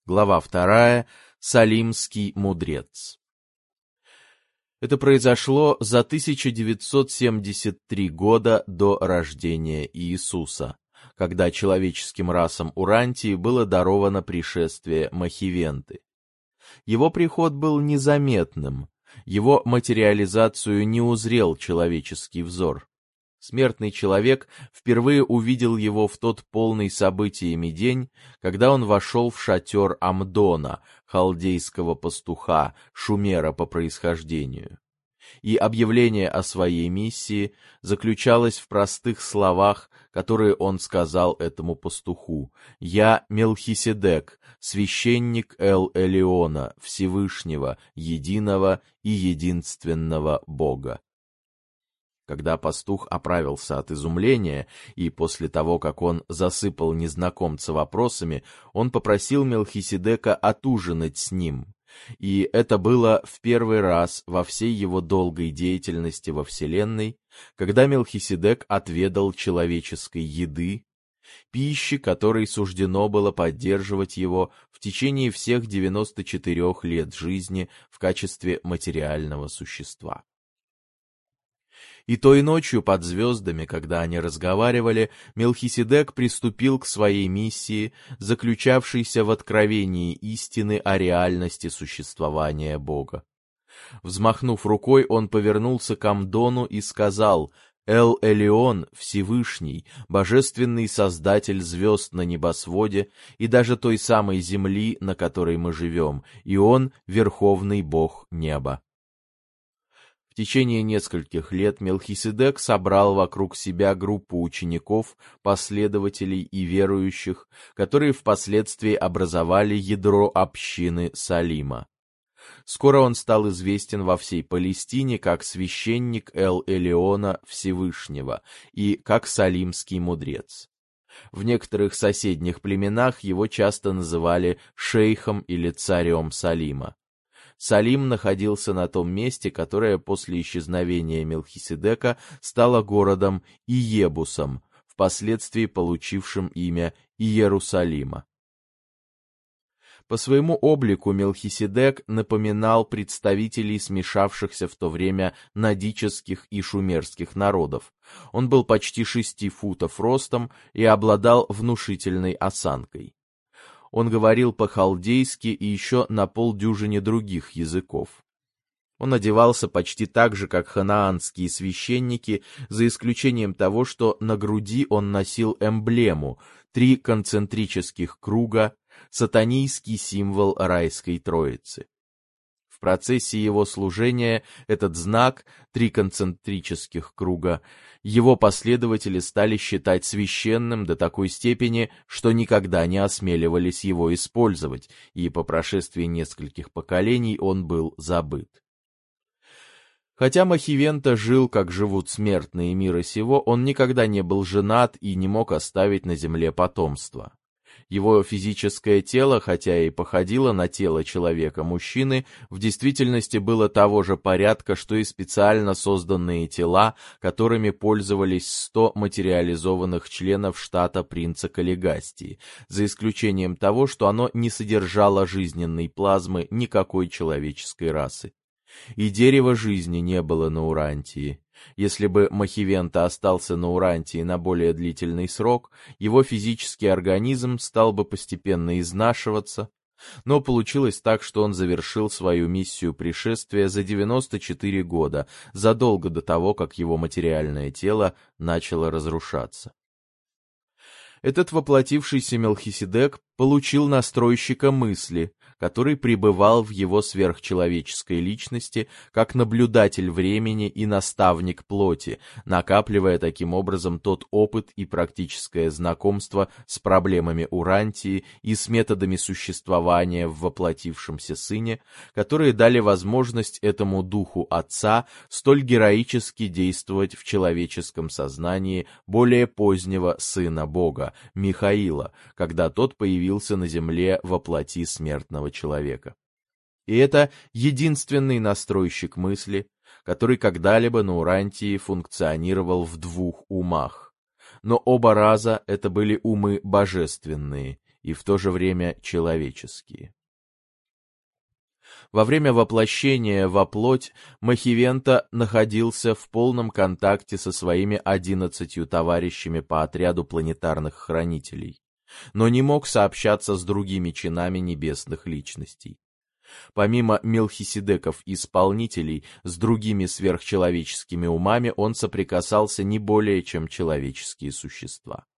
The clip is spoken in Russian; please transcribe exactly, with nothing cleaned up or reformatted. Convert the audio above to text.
Глава вторая. Салимский мудрец. Это произошло за тысяча девятьсот семьдесят три года до рождения Иисуса, когда человеческим расам Урантии было даровано пришествие Махивенты. Его приход был незаметным, его материализацию не узрел человеческий взор. Смертный человек впервые увидел его в тот полный событиями день, когда он вошел в шатер Амдона, халдейского пастуха, шумера по происхождению. И объявление о своей миссии заключалось в простых словах, которые он сказал этому пастуху: «Я Мелхиседек, священник Эл-Элиона, Всевышнего, единого и единственного Бога». Когда пастух оправился от изумления, и после того, как он засыпал незнакомца вопросами, он попросил Мелхиседека отужинать с ним. И это было в первый раз во всей его долгой деятельности во Вселенной, когда Мелхиседек отведал человеческой еды, пищи, которой суждено было поддерживать его в течение всех девяноста четырёх лет жизни в качестве материального существа. И той ночью под звездами, когда они разговаривали, Мелхиседек приступил к своей миссии, заключавшейся в откровении истины о реальности существования Бога. Взмахнув рукой, он повернулся к Амдону и сказал: «Эл-Элион, Всевышний, божественный создатель звезд на небосводе и даже той самой земли, на которой мы живем, и он — верховный бог неба». В течение нескольких лет Мелхиседек собрал вокруг себя группу учеников, последователей и верующих, которые впоследствии образовали ядро общины Салима. Скоро он стал известен во всей Палестине как священник Эл-Элиона Всевышнего и как салимский мудрец. В некоторых соседних племенах его часто называли шейхом или царем Салима. Салим находился на том месте, которое после исчезновения Мелхиседека стало городом Иебусом, впоследствии получившим имя Иерусалима. По своему облику Мелхиседек напоминал представителей смешавшихся в то время надических и шумерских народов. Он был почти шести футов ростом и обладал внушительной осанкой. Он говорил по-халдейски и еще на полдюжине других языков. Он одевался почти так же, как ханаанские священники, за исключением того, что на груди он носил эмблему — три концентрических круга, сатанийский символ райской троицы. В процессе его служения этот знак, три концентрических круга, его последователи стали считать священным до такой степени, что никогда не осмеливались его использовать, и по прошествии нескольких поколений он был забыт. Хотя Махивента жил, как живут смертные мира сего, он никогда не был женат и не мог оставить на земле потомства. Его физическое тело, хотя и походило на тело человека-мужчины, в действительности было того же порядка, что и специально созданные тела, которыми пользовались сто материализованных членов штата принца Каллигастии, за исключением того, что оно не содержало жизненной плазмы никакой человеческой расы. И дерева жизни не было на Урантии. Если бы Махивента остался на Урантии на более длительный срок, его физический организм стал бы постепенно изнашиваться, но получилось так, что он завершил свою миссию пришествия за девяносто четыре года, задолго до того, как его материальное тело начало разрушаться. Этот воплотившийся Мелхиседек получил настройщика мысли, который пребывал в его сверхчеловеческой личности как наблюдатель времени и наставник плоти, накапливая таким образом тот опыт и практическое знакомство с проблемами Урантии и с методами существования в воплотившемся сыне, которые дали возможность этому духу Отца столь героически действовать в человеческом сознании более позднего сына Бога, Михаила, когда тот появился на земле во плоти смертного человека. И это единственный настройщик мысли, который когда-либо на Урантии функционировал в двух умах. Но оба раза это были умы божественные, и в то же время человеческие. Во время воплощения во плоть Махивента находился в полном контакте со своими одиннадцатью товарищами по отряду планетарных хранителей, но не мог сообщаться с другими чинами небесных личностей. Помимо Мелхиседеков-исполнителей, с другими сверхчеловеческими умами он соприкасался не более, чем человеческие существа.